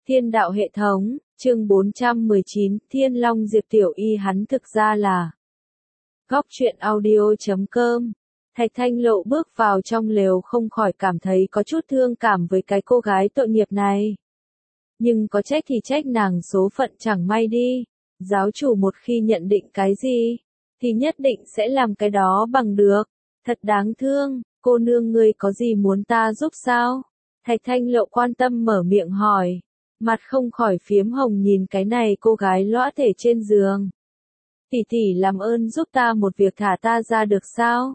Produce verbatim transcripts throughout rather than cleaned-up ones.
Thiên đạo hệ thống, chương bốn trăm mười chín, Thiên Long Diệp Tiểu Y hắn thực ra là Góc truyện audio chấm com. Thạch Thanh Lộ bước vào trong lều không khỏi cảm thấy có chút thương cảm với cái cô gái tội nghiệp này. Nhưng có trách thì trách nàng số phận chẳng may đi. Giáo chủ một khi nhận định cái gì, thì nhất định sẽ làm cái đó bằng được. Thật đáng thương, cô nương ngươi có gì muốn ta giúp sao? Thạch Thanh Lộ quan tâm mở miệng hỏi. Mặt không khỏi phiếm hồng nhìn cái này cô gái lõa thể trên giường. Tỷ tỷ làm ơn giúp ta một việc thả ta ra được sao?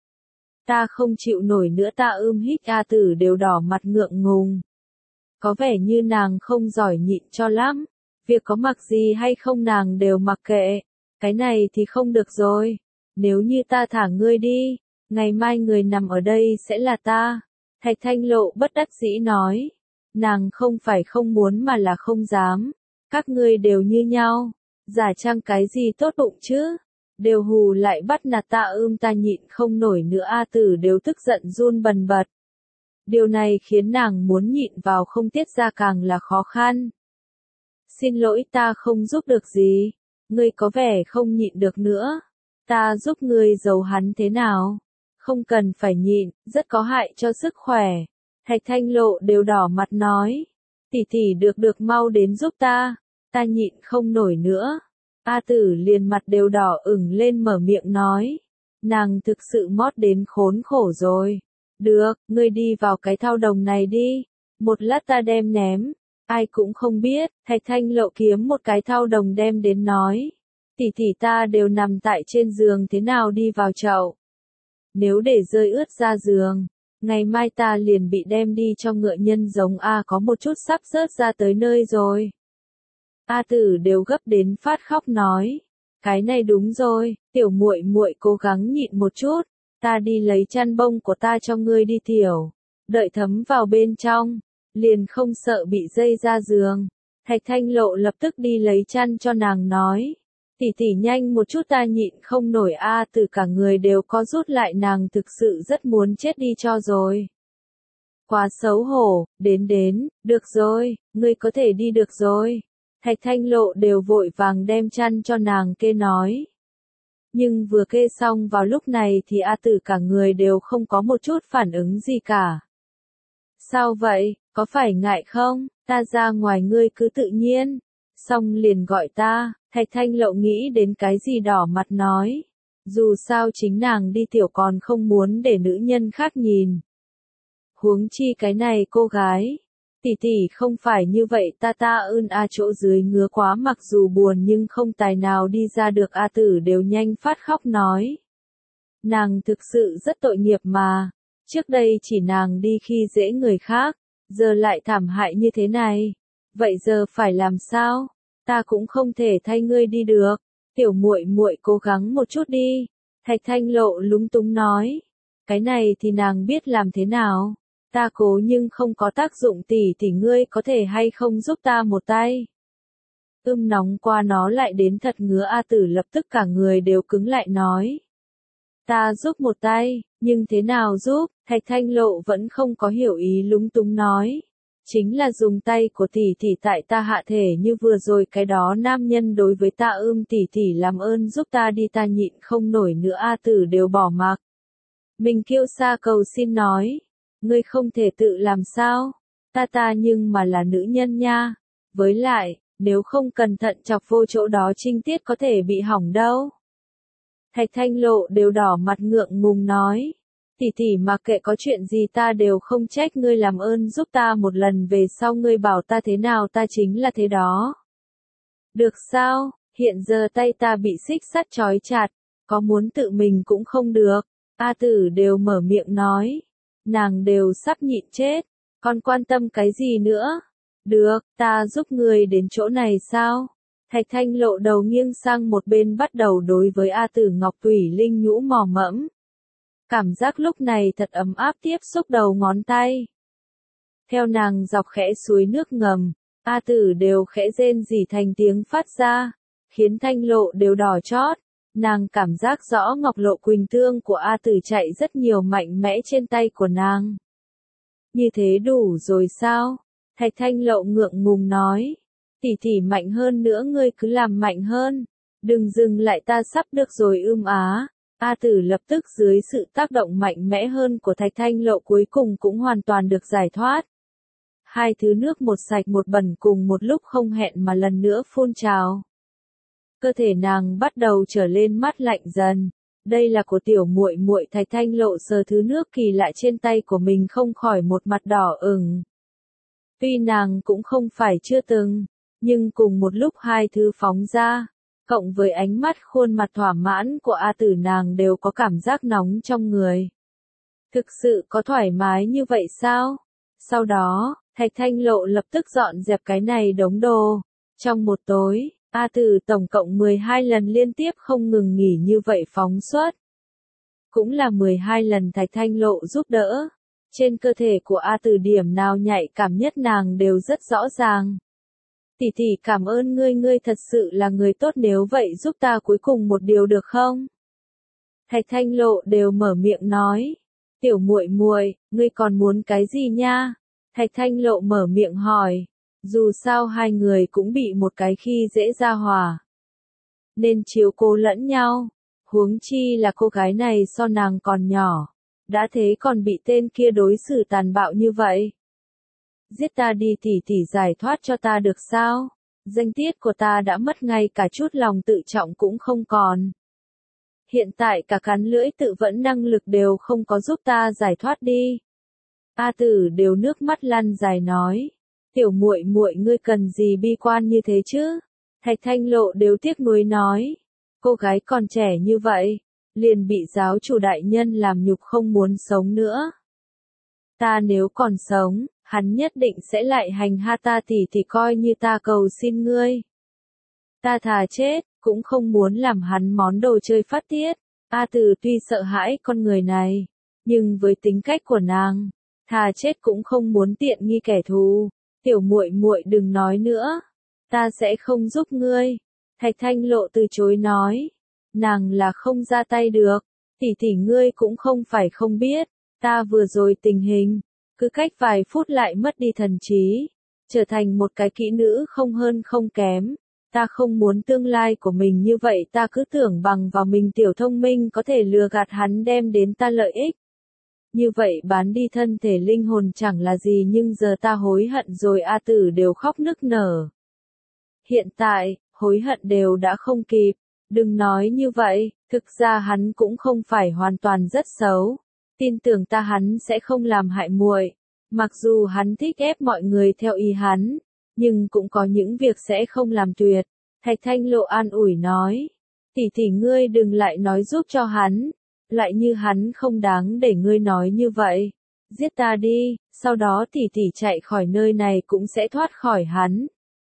Ta không chịu nổi nữa ta ưm hít A Tử đều đỏ mặt ngượng ngùng. Có vẻ như nàng không giỏi nhịn cho lắm. Việc có mặc gì hay không nàng đều mặc kệ. Cái này thì không được rồi. Nếu như ta thả ngươi đi, ngày mai người nằm ở đây sẽ là ta. Thạch Thanh Lộ bất đắc dĩ nói. Nàng không phải không muốn mà là không dám. Các ngươi đều như nhau. Giả trang cái gì tốt bụng chứ? Đều hù lại bắt nạt ta ưm ta nhịn không nổi nữa A Tử đều tức giận run bần bật. Điều này khiến nàng muốn nhịn vào không tiết ra càng là khó khăn. Xin lỗi ta không giúp được gì. Ngươi có vẻ không nhịn được nữa. Ta giúp ngươi giấu hắn thế nào? Không cần phải nhịn, rất có hại cho sức khỏe. Thạch Thanh Lộ đều đỏ mặt nói. Tỷ tỷ được được mau đến giúp ta. Ta nhịn không nổi nữa. A Tử liền mặt đều đỏ ửng lên mở miệng nói. Nàng thực sự mót đến khốn khổ rồi. Được, ngươi đi vào cái thao đồng này đi. Một lát ta đem ném. Ai cũng không biết, Thạch Thanh Lộ kiếm một cái thao đồng đem đến nói. Tỷ tỷ ta đều nằm tại trên giường thế nào đi vào chậu. Nếu để rơi ướt ra giường, ngày mai ta liền bị đem đi cho ngựa nhân giống A có một chút sắp rớt ra tới nơi rồi. A Tử đều gấp đến phát khóc nói. Cái này đúng rồi, tiểu muội muội cố gắng nhịn một chút. Ta đi lấy chăn bông của ta cho ngươi đi tiểu. Đợi thấm vào bên trong. Liền không sợ bị dây ra giường. Thạch Thanh Lộ lập tức đi lấy chăn cho nàng nói. Tỷ tỷ nhanh một chút ta nhịn không nổi A Tử cả người đều có rút lại nàng thực sự rất muốn chết đi cho rồi. Quá xấu hổ, đến đến, được rồi, ngươi có thể đi được rồi. Thạch Thanh Lộ đều vội vàng đem chăn cho nàng kê nói. Nhưng vừa kê xong vào lúc này thì A Tử cả người đều không có một chút phản ứng gì cả. Sao vậy, có phải ngại không, ta ra ngoài ngươi cứ tự nhiên. Xong liền gọi ta, Thạch Thanh Lộ nghĩ đến cái gì đỏ mặt nói. Dù sao chính nàng đi tiểu còn không muốn để nữ nhân khác nhìn. Huống chi cái này cô gái. Tỷ tỷ không phải như vậy ta ta ưn A chỗ dưới ngứa quá mặc dù buồn nhưng không tài nào đi ra được A Tử đều nhanh phát khóc nói. Nàng thực sự rất tội nghiệp mà. Trước đây chỉ nàng đi khi dễ người khác. Giờ lại thảm hại như thế này. Vậy giờ phải làm sao? Ta cũng không thể thay ngươi đi được. Tiểu muội muội cố gắng một chút đi. Thạch Thanh Lộ lúng túng nói. Cái này thì nàng biết làm thế nào. Ta cố nhưng không có tác dụng tỷ tỷ ngươi có thể hay không giúp ta một tay. Ưm nóng qua nó lại đến thật ngứa A Tử lập tức cả người đều cứng lại nói. Ta giúp một tay, nhưng thế nào giúp, Thạch Thanh Lộ vẫn không có hiểu ý lúng túng nói. Chính là dùng tay của tỷ tỷ tại ta hạ thể như vừa rồi cái đó nam nhân đối với ta ưm tỷ tỷ làm ơn giúp ta đi ta nhịn không nổi nữa A Tử đều bỏ mặc. Mình kêu xa cầu xin nói. Ngươi không thể tự làm sao, ta ta nhưng mà là nữ nhân nha. Với lại, nếu không cẩn thận chọc vô chỗ đó trinh tiết có thể bị hỏng đâu. Thạch Thanh Lộ đều đỏ mặt ngượng ngùng nói. Tỷ tỷ mặc kệ có chuyện gì ta đều không trách ngươi làm ơn giúp ta một lần về sau ngươi bảo ta thế nào ta chính là thế đó. Được sao, hiện giờ tay ta bị xích sắt trói chặt, có muốn tự mình cũng không được. A Tử đều mở miệng nói. Nàng đều sắp nhịn chết, còn quan tâm cái gì nữa? Được, ta giúp người đến chỗ này sao? Thạch Thanh Lộ đầu nghiêng sang một bên bắt đầu đối với A Tử Ngọc Thủy Linh nhũ mò mẫm. Cảm giác lúc này thật ấm áp tiếp xúc đầu ngón tay. Theo nàng dọc khẽ suối nước ngầm, A Tử đều khẽ rên rỉ thành tiếng phát ra, khiến Thanh Lộ đều đỏ chót. Nàng cảm giác rõ ngọc lộ quỳnh tương của A Tử chạy rất nhiều mạnh mẽ trên tay của nàng. Như thế đủ rồi sao? Thạch Thanh Lộ ngượng ngùng nói. Tỷ tỷ mạnh hơn nữa ngươi cứ làm mạnh hơn. Đừng dừng lại ta sắp được rồi ưm á. A Tử lập tức dưới sự tác động mạnh mẽ hơn của Thạch Thanh Lộ cuối cùng cũng hoàn toàn được giải thoát. Hai thứ nước một sạch một bẩn cùng một lúc không hẹn mà lần nữa phun trào. Cơ thể nàng bắt đầu trở lên mát lạnh dần. Đây là của tiểu muội muội. Thạch Thanh Lộ sờ thứ nước kỳ lạ trên tay của mình không khỏi một mặt đỏ ửng. Tuy nàng cũng không phải chưa từng, nhưng cùng một lúc hai thứ phóng ra, cộng với ánh mắt khuôn mặt thỏa mãn của A Tử nàng đều có cảm giác nóng trong người. Thực sự có thoải mái như vậy sao? Sau đó, Thạch Thanh Lộ lập tức dọn dẹp cái này đống đồ. Trong một tối, A Tử tổng cộng mười hai lần liên tiếp không ngừng nghỉ như vậy phóng xuất. Cũng là mười hai lần Thạch Thanh Lộ giúp đỡ. Trên cơ thể của A Tử điểm nào nhạy cảm nhất nàng đều rất rõ ràng. Tỷ tỷ cảm ơn ngươi, ngươi thật sự là người tốt, nếu vậy giúp ta cuối cùng một điều được không? Thạch Thanh Lộ đều mở miệng nói. Tiểu muội muội, ngươi còn muốn cái gì nha? Thạch Thanh Lộ mở miệng hỏi. Dù sao hai người cũng bị một cái khi dễ ra hòa. Nên chiếu cố lẫn nhau. Huống chi là cô gái này so nàng còn nhỏ. Đã thế còn bị tên kia đối xử tàn bạo như vậy. Giết ta đi tỷ tỷ, giải thoát cho ta được sao? Danh tiết của ta đã mất, ngay cả chút lòng tự trọng cũng không còn. Hiện tại cả cắn lưỡi tự vẫn năng lực đều không có, giúp ta giải thoát đi. A Tử đều nước mắt lăn dài nói. Tiểu muội muội ngươi cần gì bi quan như thế chứ? Thạch Thanh Lộ đều tiếc nuối nói. Cô gái còn trẻ như vậy, liền bị giáo chủ đại nhân làm nhục không muốn sống nữa. Ta nếu còn sống, hắn nhất định sẽ lại hành hạ ta, tỷ tỷ coi như ta cầu xin ngươi. Ta thà chết, cũng không muốn làm hắn món đồ chơi phát tiết. A Tử tuy sợ hãi con người này, nhưng với tính cách của nàng, thà chết cũng không muốn tiện nghi kẻ thù. Tiểu muội muội đừng nói nữa, ta sẽ không giúp ngươi. Thạch Thanh Lộ từ chối nói, nàng là không ra tay được. Tỷ tỷ ngươi cũng không phải không biết, ta vừa rồi tình hình, cứ cách vài phút lại mất đi thần trí, trở thành một cái kỹ nữ không hơn không kém. Ta không muốn tương lai của mình như vậy, ta cứ tưởng bằng vào mình tiểu thông minh có thể lừa gạt hắn đem đến ta lợi ích. Như vậy bán đi thân thể linh hồn chẳng là gì, nhưng giờ ta hối hận rồi. A Tử đều khóc nức nở. Hiện tại, hối hận đều đã không kịp. Đừng nói như vậy, thực ra hắn cũng không phải hoàn toàn rất xấu. Tin tưởng ta, hắn sẽ không làm hại muội. Mặc dù hắn thích ép mọi người theo ý hắn, nhưng cũng có những việc sẽ không làm tuyệt. Thạch Thanh Lộ an ủi nói. Tỷ tỷ ngươi đừng lại nói giúp cho hắn. Lại như hắn không đáng để ngươi nói như vậy. Giết ta đi, sau đó tỷ tỷ chạy khỏi nơi này cũng sẽ thoát khỏi hắn.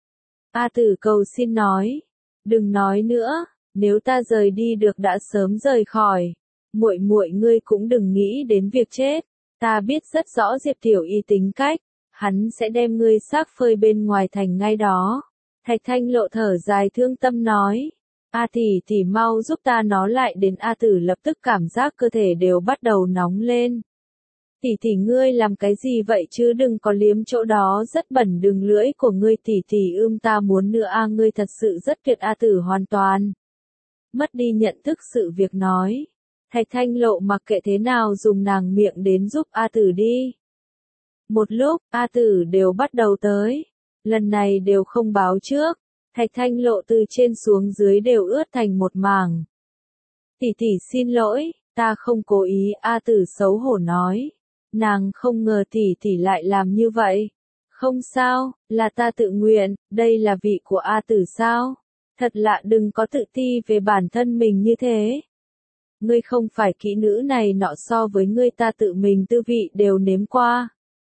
A Tử cầu xin nói. Đừng nói nữa, nếu ta rời đi được đã sớm rời khỏi. Muội muội ngươi cũng đừng nghĩ đến việc chết. Ta biết rất rõ Diệp Tiểu Y tính cách, hắn sẽ đem ngươi xác phơi bên ngoài thành ngay đó. Thạch Thanh Lộ thở dài thương tâm nói. A tỷ tỷ mau giúp ta nó lại đến. A Tử lập tức cảm giác cơ thể đều bắt đầu nóng lên. Tỷ tỷ ngươi làm cái gì vậy chứ, đừng có liếm chỗ đó rất bẩn, đường lưỡi của ngươi tỷ tỷ ưm ta muốn nữa. A ngươi thật sự rất tuyệt. A Tử hoàn toàn mất đi nhận thức sự việc nói. Thạch Thanh Lộ mặc kệ thế nào dùng nàng miệng đến giúp A Tử đi. Một lúc, A Tử đều bắt đầu tới. Lần này đều không báo trước. Thạch Thanh Lộ từ trên xuống dưới đều ướt thành một mảng. Tỷ tỷ xin lỗi, ta không cố ý. A Tử xấu hổ nói. Nàng không ngờ tỷ tỷ lại làm như vậy. Không sao, là ta tự nguyện, đây là vị của A Tử sao? Thật lạ, đừng có tự ti về bản thân mình như thế. Ngươi không phải kỹ nữ này nọ, so với ngươi ta tự mình tư vị đều nếm qua.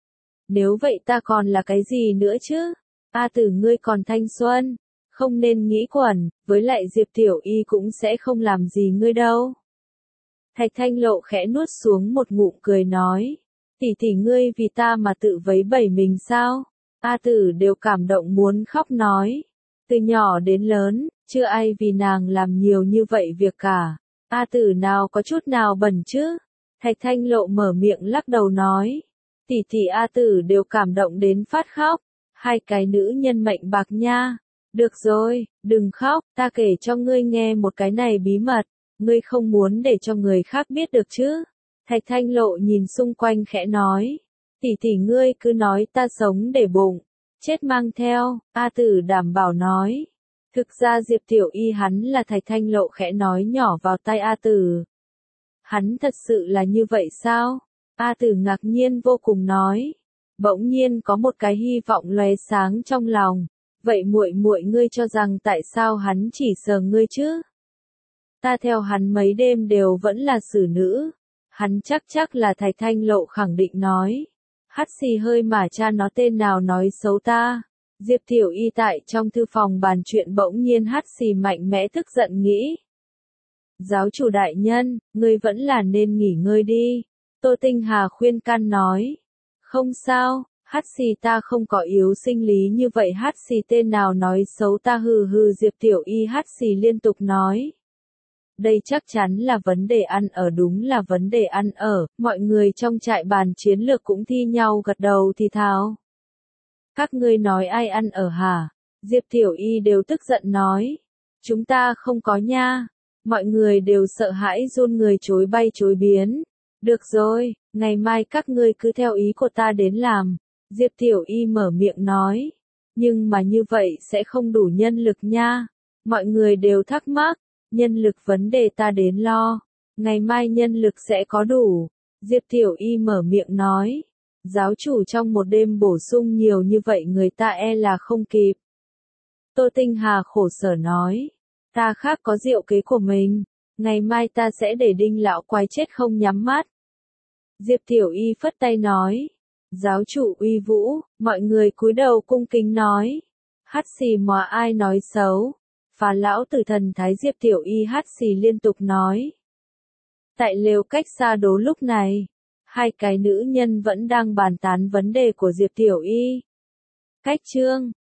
Nếu vậy ta còn là cái gì nữa chứ? A Tử ngươi còn thanh xuân, không nên nghĩ quẩn, với lại Diệp Tiểu Y cũng sẽ không làm gì ngươi đâu. Thạch Thanh Lộ khẽ nuốt xuống một ngụm cười nói. Tỷ tỷ ngươi vì ta mà tự vấy bẩy mình sao? A Tử đều cảm động muốn khóc nói. Từ nhỏ đến lớn, chưa ai vì nàng làm nhiều như vậy việc cả. A Tử nào có chút nào bẩn chứ? Thạch Thanh Lộ mở miệng lắc đầu nói. Tỷ tỷ A Tử đều cảm động đến phát khóc. Hai cái nữ nhân mệnh bạc nha. Được rồi, đừng khóc, ta kể cho ngươi nghe một cái này bí mật. Ngươi không muốn để cho người khác biết được chứ? Thạch Thanh Lộ nhìn xung quanh khẽ nói. Tỷ tỷ ngươi cứ nói ta sống để bụng. Chết mang theo, A Tử đảm bảo nói. Thực ra Diệp Tiểu Y hắn là Thạch Thanh Lộ khẽ nói nhỏ vào tai A Tử. Hắn thật sự là như vậy sao? A Tử ngạc nhiên vô cùng nói. Bỗng nhiên có một cái hy vọng lóe sáng trong lòng. Vậy muội muội ngươi cho rằng tại sao hắn chỉ sờ ngươi chứ? Ta theo hắn mấy đêm đều vẫn là xử nữ. Hắn chắc chắc là Thạch Thanh Lộ khẳng định nói. Hắt xì hơi mà cha nó tên nào nói xấu ta. Diệp Tiểu Y tại trong thư phòng bàn chuyện bỗng nhiên hắt xì mạnh mẽ tức giận nghĩ. Giáo chủ đại nhân, ngươi vẫn là nên nghỉ ngơi đi. Tô Tinh Hà khuyên can nói. Không sao, hắt xì ta không có yếu sinh lý như vậy, hắt xì tên nào nói xấu ta, hừ hừ. Diệp Tiểu Y hắt xì liên tục nói. Đây chắc chắn là vấn đề ăn ở, đúng là vấn đề ăn ở. Mọi người trong trại bàn chiến lược cũng thi nhau gật đầu thì thào. Các ngươi nói ai ăn ở hả? Diệp Tiểu Y đều tức giận nói. Chúng ta không có nha. Mọi người đều sợ hãi run người chối bay chối biến. Được rồi, ngày mai các ngươi cứ theo ý của ta đến làm. Diệp Tiểu Y mở miệng nói. Nhưng mà như vậy sẽ không đủ nhân lực nha. Mọi người đều thắc mắc. Nhân lực vấn đề ta đến lo. Ngày mai nhân lực sẽ có đủ. Diệp Tiểu Y mở miệng nói. Giáo chủ trong một đêm bổ sung nhiều như vậy người ta e là không kịp. Tô Tinh Hà khổ sở nói. Ta khác có diệu kế của mình. Ngày mai ta sẽ để Đinh lão quái chết không nhắm mắt. Diệp Tiểu Y phất tay nói. Giáo chủ uy vũ, mọi người cúi đầu cung kính nói. Hắt xì mà ai nói xấu. Phá lão tử thần thái. Diệp Tiểu Y hắt xì liên tục nói. Tại lều cách xa đố lúc này, hai cái nữ nhân vẫn đang bàn tán vấn đề của Diệp Tiểu Y. Cách chương